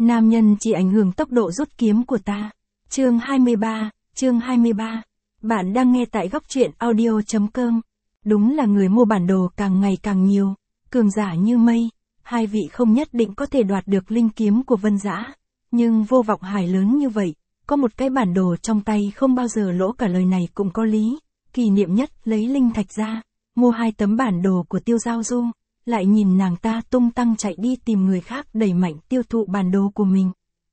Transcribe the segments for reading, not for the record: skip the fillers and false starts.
Nam nhân chỉ ảnh hưởng tốc độ rút kiếm của ta. Chương 23. Bạn đang nghe tại góc truyện audio.com. Đúng là người mua bản đồ càng ngày càng nhiều, cường giả như mây, hai vị không nhất định có thể đoạt được linh kiếm của Vân Dã. Nhưng Vô Vọng Hải lớn như vậy, có một cái bản đồ trong tay không bao giờ lỗ, cả lời này cũng có lý. Kỷ Niệm Nhất lấy linh thạch ra, mua 2 tấm bản đồ của Tiêu Giao Du, lại nhìn nàng ta tung tăng chạy đi tìm người khác đẩy mạnh tiêu thụ bản đồ của mình.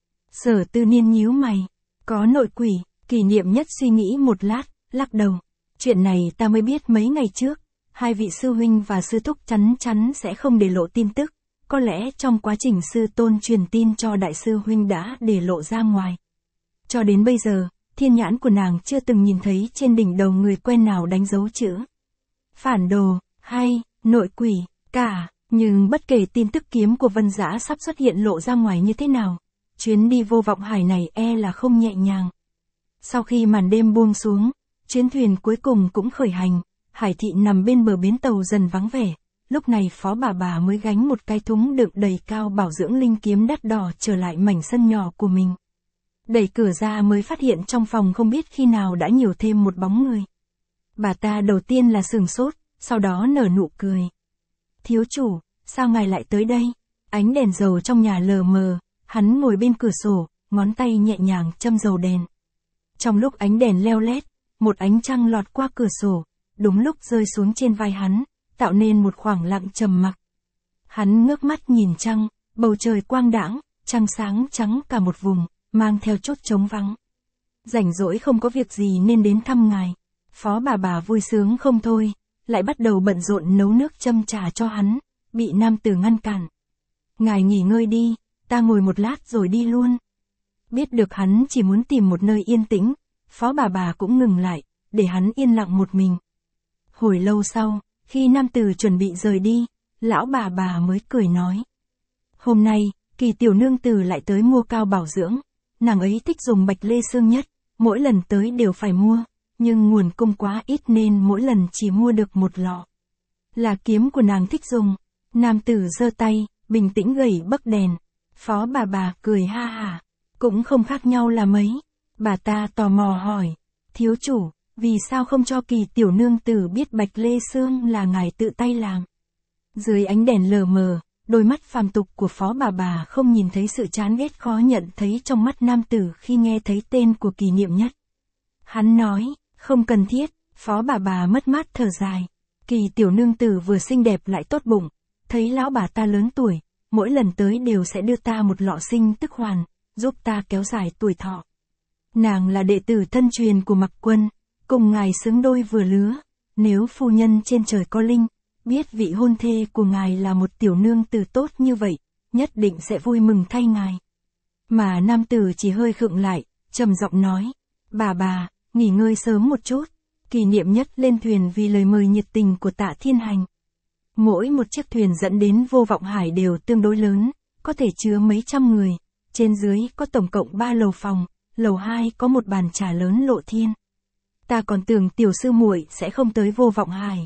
Sở Tư Niên nhíu mày, có nội quỷ. Kỷ Niệm Nhất suy nghĩ một lát, lắc đầu. Chuyện này ta mới biết mấy ngày trước, hai vị sư huynh và sư thúc chắn chắn sẽ không để lộ tin tức, có lẽ trong quá trình sư tôn truyền tin cho đại sư huynh đã để lộ ra ngoài. Cho đến bây giờ, thiên nhãn của nàng chưa từng nhìn thấy trên đỉnh đầu người quen nào đánh dấu chữ phản đồ, hay nội quỷ, cả. Nhưng bất kể tin tức kiếm của Vân Dã sắp xuất hiện lộ ra ngoài như thế nào, chuyến đi Vô Vọng Hải này e là không nhẹ nhàng. Sau khi màn đêm buông xuống, chuyến thuyền cuối cùng cũng khởi hành, hải thị nằm bên bờ bến tàu dần vắng vẻ. Lúc này Phó bà mới gánh một cái thúng đựng đầy cao bảo dưỡng linh kiếm đắt đỏ trở lại mảnh sân nhỏ của mình. Đẩy cửa ra mới phát hiện trong phòng không biết khi nào đã nhiều thêm một bóng người. Bà ta đầu tiên là sửng sốt, sau đó nở nụ cười. Thiếu chủ, sao ngài lại tới đây? Ánh đèn dầu trong nhà lờ mờ, hắn ngồi bên cửa sổ, ngón tay nhẹ nhàng châm dầu đèn. Trong lúc ánh đèn leo lét, một ánh trăng lọt qua cửa sổ, đúng lúc rơi xuống trên vai hắn, tạo nên một khoảng lặng trầm mặc. Hắn ngước mắt nhìn trăng, bầu trời quang đãng, trăng sáng trắng cả một vùng, mang theo chút trống vắng. Rảnh rỗi không có việc gì nên đến thăm ngài. Phó bà vui sướng không thôi, lại bắt đầu bận rộn nấu nước châm trà cho hắn, bị nam tử ngăn cản. Ngài nghỉ ngơi đi, ta ngồi một lát rồi đi luôn. Biết được hắn chỉ muốn tìm một nơi yên tĩnh, Phó bà cũng ngừng lại, để hắn yên lặng một mình. Hồi lâu sau, khi nam tử chuẩn bị rời đi, lão bà mới cười nói. Hôm nay, Kỳ tiểu nương tử lại tới mua cao bảo dưỡng, nàng ấy thích dùng bạch lê xương nhất, mỗi lần tới đều phải mua, nhưng nguồn cung quá ít nên mỗi lần chỉ mua được một lọ. Là kiếm của nàng thích dùng. Nam tử giơ tay, bình tĩnh gẩy bấc đèn. Phó bà cười ha hả, cũng không khác nhau là mấy. Bà ta tò mò hỏi, thiếu chủ, vì sao không cho Kỳ tiểu nương tử biết bạch lê xương là ngài tự tay làm? Dưới ánh đèn lờ mờ, đôi mắt phàm tục của Phó bà không nhìn thấy sự chán ghét khó nhận thấy trong mắt nam tử khi nghe thấy tên của Kỷ Niệm Nhất. Hắn nói, không cần thiết. Phó bà mất mát thở dài. Kỳ tiểu nương tử vừa xinh đẹp lại tốt bụng, thấy lão bà ta lớn tuổi, mỗi lần tới đều sẽ đưa ta một lọ sinh tức hoàn, giúp ta kéo dài tuổi thọ. Nàng là đệ tử thân truyền của Mặc Quân, cùng ngài xứng đôi vừa lứa. Nếu phu nhân trên trời có linh, biết vị hôn thê của ngài là một tiểu nương tử tốt như vậy, nhất định sẽ vui mừng thay ngài. Mà nam tử chỉ hơi khựng lại, trầm giọng nói, bà, nghỉ ngơi sớm một chút. Kỷ Niệm Nhất lên thuyền vì lời mời nhiệt tình của Tạ Thiên Hành. Mỗi một chiếc thuyền dẫn đến Vô Vọng Hải đều tương đối lớn, có thể chứa mấy trăm người. Trên dưới có tổng cộng 3 lầu phòng, lầu 2 có một bàn trà lớn lộ thiên. Ta còn tưởng tiểu sư muội sẽ không tới Vô Vọng Hải.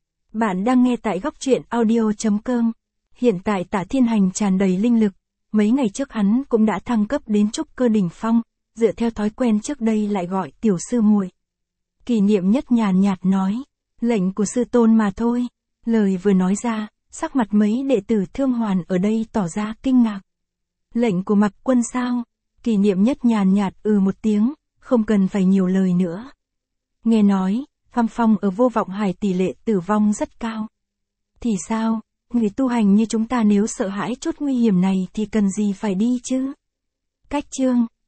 Bạn đang nghe tại góc truyện audio.com. Hiện tại Tạ Thiên Hành tràn đầy linh lực, mấy ngày trước hắn cũng đã thăng cấp đến trúc cơ đỉnh phong, dựa theo thói quen trước đây lại gọi tiểu sư muội. Kỷ Niệm Nhất nhàn nhạt nói, lệnh của sư tôn mà thôi. Lời vừa nói ra, sắc mặt mấy đệ tử Thương Hoàn ở đây tỏ ra kinh ngạc. Lệnh của Mặc Quân sao? Kỷ Niệm Nhất nhàn nhạt một tiếng, không cần phải nhiều lời nữa. Nghe nói, phàm phong ở Vô Vọng Hải tỷ lệ tử vong rất cao. Thì sao, người tu hành như chúng ta nếu sợ hãi chút nguy hiểm này thì cần gì phải đi chứ? Cách chương